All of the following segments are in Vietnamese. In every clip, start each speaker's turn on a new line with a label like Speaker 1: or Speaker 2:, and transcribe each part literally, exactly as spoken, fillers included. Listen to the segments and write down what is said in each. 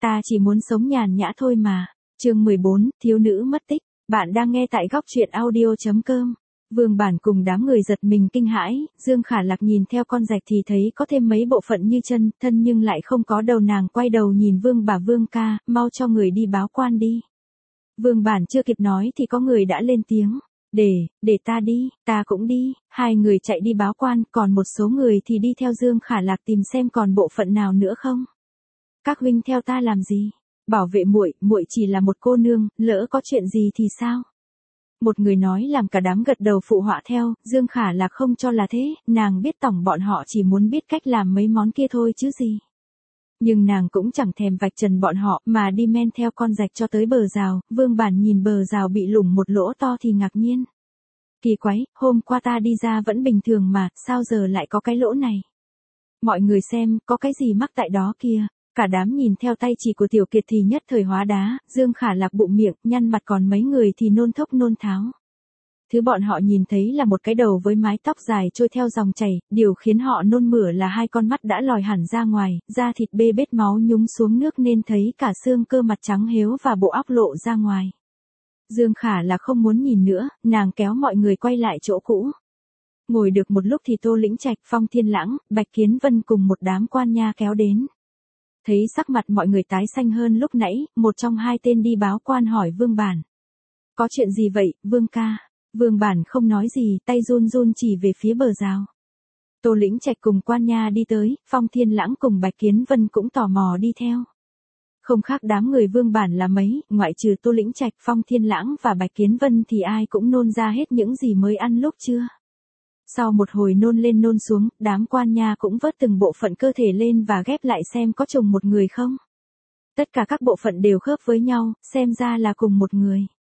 Speaker 1: ta chỉ muốn sống nhàn nhã thôi mà. Chương mười bốn, thiếu nữ mất tích. Bạn đang nghe tại góc truyện audio chấm com. Vương Bản cùng đám người giật mình kinh hãi, Dương Khả Lạc nhìn theo con rạch thì thấy có thêm mấy bộ phận như chân, thân nhưng lại không có đầu. Nàng quay đầu nhìn Vương bà: Vương ca, mau cho người đi báo quan đi. Vương Bản chưa kịp nói thì có người đã lên tiếng. Để, để ta đi, ta cũng đi. Hai người chạy đi báo quan, còn một số người thì đi theo Dương Khả Lạc tìm xem còn bộ phận nào nữa không. Các huynh theo ta làm gì? Bảo vệ muội, muội chỉ là một cô nương, lỡ có chuyện gì thì sao? Một người nói làm cả đám gật đầu phụ họa theo. Dương Khả Lạc không cho là thế, nàng biết tổng bọn họ chỉ muốn biết cách làm mấy món kia thôi chứ gì. Nhưng nàng cũng chẳng thèm vạch trần bọn họ mà đi men theo con rạch cho tới bờ rào. Vương Bản nhìn bờ rào bị lủng một lỗ to thì ngạc nhiên. Kỳ quái, hôm qua ta đi ra vẫn bình thường mà, sao giờ lại có cái lỗ này? Mọi người xem, có cái gì mắc tại đó kia. Cả đám nhìn theo tay chỉ của Tiểu Kiệt thì nhất thời hóa đá. Dương Khả Lạc bụng miệng, nhăn mặt, còn mấy người thì nôn thốc nôn tháo. Thứ bọn họ nhìn thấy là một cái đầu với mái tóc dài trôi theo dòng chảy, điều khiến họ nôn mửa là hai con mắt đã lòi hẳn ra ngoài, da thịt bê bết máu nhúng xuống nước nên thấy cả xương cơ mặt trắng héo và bộ óc lộ ra ngoài. Dương Khả Lạc không muốn nhìn nữa, nàng kéo mọi người quay lại chỗ cũ. Ngồi được một lúc thì Tô Lĩnh Trạch, Phong Thiên Lãng, Bạch Kiến Vân cùng một đám quan nha kéo đến. Thấy sắc mặt mọi người tái xanh hơn lúc nãy, một trong hai tên đi báo quan hỏi Vương Bản. Có chuyện gì vậy, Vương ca? Vương Bản không nói gì, tay run run chỉ về phía bờ rào. Tô Lĩnh Trạch cùng quan nha đi tới, Phong Thiên Lãng cùng Bạch Kiến Vân cũng tò mò đi theo. Không khác đám người Vương Bản là mấy, ngoại trừ Tô Lĩnh Trạch, Phong Thiên Lãng và Bạch Kiến Vân thì ai cũng nôn ra hết những gì mới ăn lúc trưa. Sau một hồi nôn lên nôn xuống, đám quan nha cũng vớt từng bộ phận cơ thể lên và ghép lại xem có trùng một người không. Tất cả các bộ phận đều khớp với nhau, xem ra là cùng một người.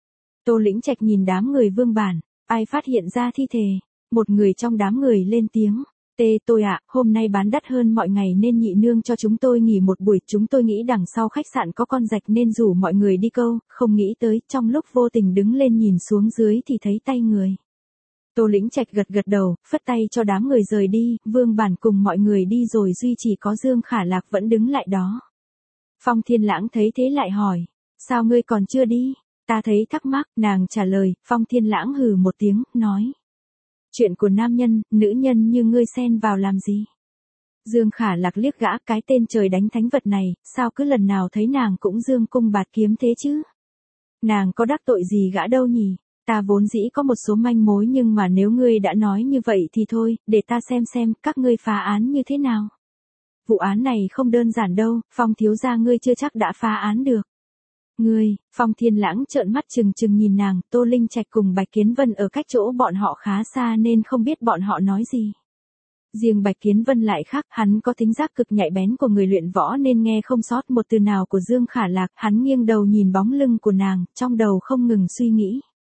Speaker 1: Tô Lĩnh Trạch nhìn đám người Vương Bản, ai phát hiện ra thi thể? Một người trong đám người lên tiếng. Tê tôi ạ, à, hôm nay bán đắt hơn mọi ngày nên nhị nương cho chúng tôi nghỉ một buổi. Chúng tôi nghĩ đằng sau khách sạn có con rạch nên rủ mọi người đi câu, không nghĩ tới trong lúc vô tình đứng lên nhìn xuống dưới thì thấy tay người. Tô Lĩnh Trạch gật gật đầu, phất tay cho đám người rời đi. Vương Bản cùng mọi người đi rồi duy chỉ có Dương Khả Lạc vẫn đứng lại đó. Phong Thiên Lãng thấy thế lại hỏi, sao ngươi còn chưa đi? Ta thấy thắc mắc, nàng trả lời. Phong Thiên Lãng hừ một tiếng, nói. Chuyện của nam nhân, nữ nhân như ngươi xen vào làm gì? Dương Khả Lạc liếc gã, cái tên trời đánh thánh vật này, sao cứ lần nào thấy nàng cũng dương cung bạt kiếm thế chứ? Nàng có đắc tội gì gã đâu nhỉ? Ta vốn dĩ có một số manh mối nhưng mà nếu ngươi đã nói như vậy thì thôi, để ta xem xem các ngươi phá án như thế nào. Vụ án này không đơn giản đâu, Phong thiếu gia ngươi chưa chắc đã phá án được. Ngươi, Phong Thiên Lãng trợn mắt trừng trừng nhìn nàng. Tô Linh Trạch cùng Bạch Kiến Vân ở cách chỗ bọn họ khá xa nên không biết bọn họ nói gì. Riêng Bạch Kiến Vân lại khác, hắn có thính giác cực nhạy bén của người luyện võ nên nghe không sót một từ nào của Dương Khả Lạc. Hắn nghiêng đầu nhìn bóng lưng của nàng, trong đầu không ngừng suy nghĩ.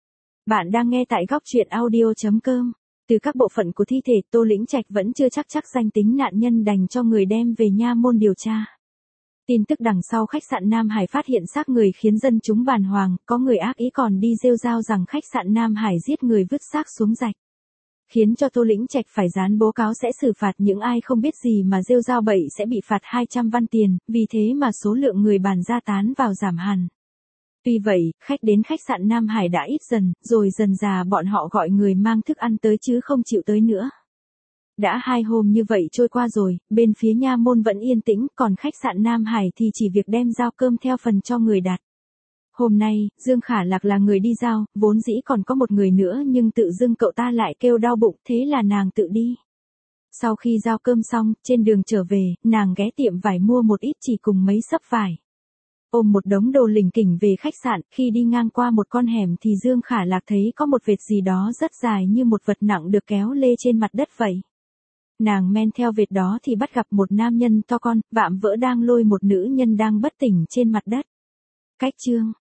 Speaker 1: Bạn đang nghe tại góc truyện audio chấm com. Từ các bộ phận của thi thể, Tô Lĩnh Trạch vẫn chưa chắc chắc danh tính nạn nhân, đành cho người đem về nha môn điều tra. Tin tức đằng sau khách sạn Nam Hải phát hiện xác người khiến dân chúng bàng hoàng, có người ác ý còn đi rêu rao rằng khách sạn Nam Hải giết người vứt xác xuống rạch. Khiến cho Tô Lĩnh Trạch phải dán bố cáo sẽ xử phạt những ai không biết gì mà rêu rao bậy sẽ bị phạt hai trăm văn tiền, vì thế mà số lượng người bàn ra tán vào giảm hẳn. Tuy vậy, khách đến khách sạn Nam Hải đã ít dần, rồi dần dà bọn họ gọi người mang thức ăn tới chứ không chịu tới nữa. Đã hai hôm như vậy trôi qua rồi, bên phía nha môn vẫn yên tĩnh, còn khách sạn Nam Hải thì chỉ việc đem giao cơm theo phần cho người đặt. Hôm nay, Dương Khả Lạc là người đi giao, vốn dĩ còn có một người nữa nhưng tự dưng cậu ta lại kêu đau bụng, thế là nàng tự đi. Sau khi giao cơm xong, trên đường trở về, nàng ghé tiệm vải mua một ít chỉ cùng mấy xấp vải. Ôm một đống đồ lỉnh kỉnh về khách sạn, khi đi ngang qua một con hẻm thì Dương Khả Lạc thấy có một vệt gì đó rất dài như một vật nặng được kéo lê trên mặt đất vậy. Nàng men theo vệt đó thì bắt gặp một nam nhân to con, vạm vỡ đang lôi một nữ nhân đang bất tỉnh trên mặt đất. Cách chương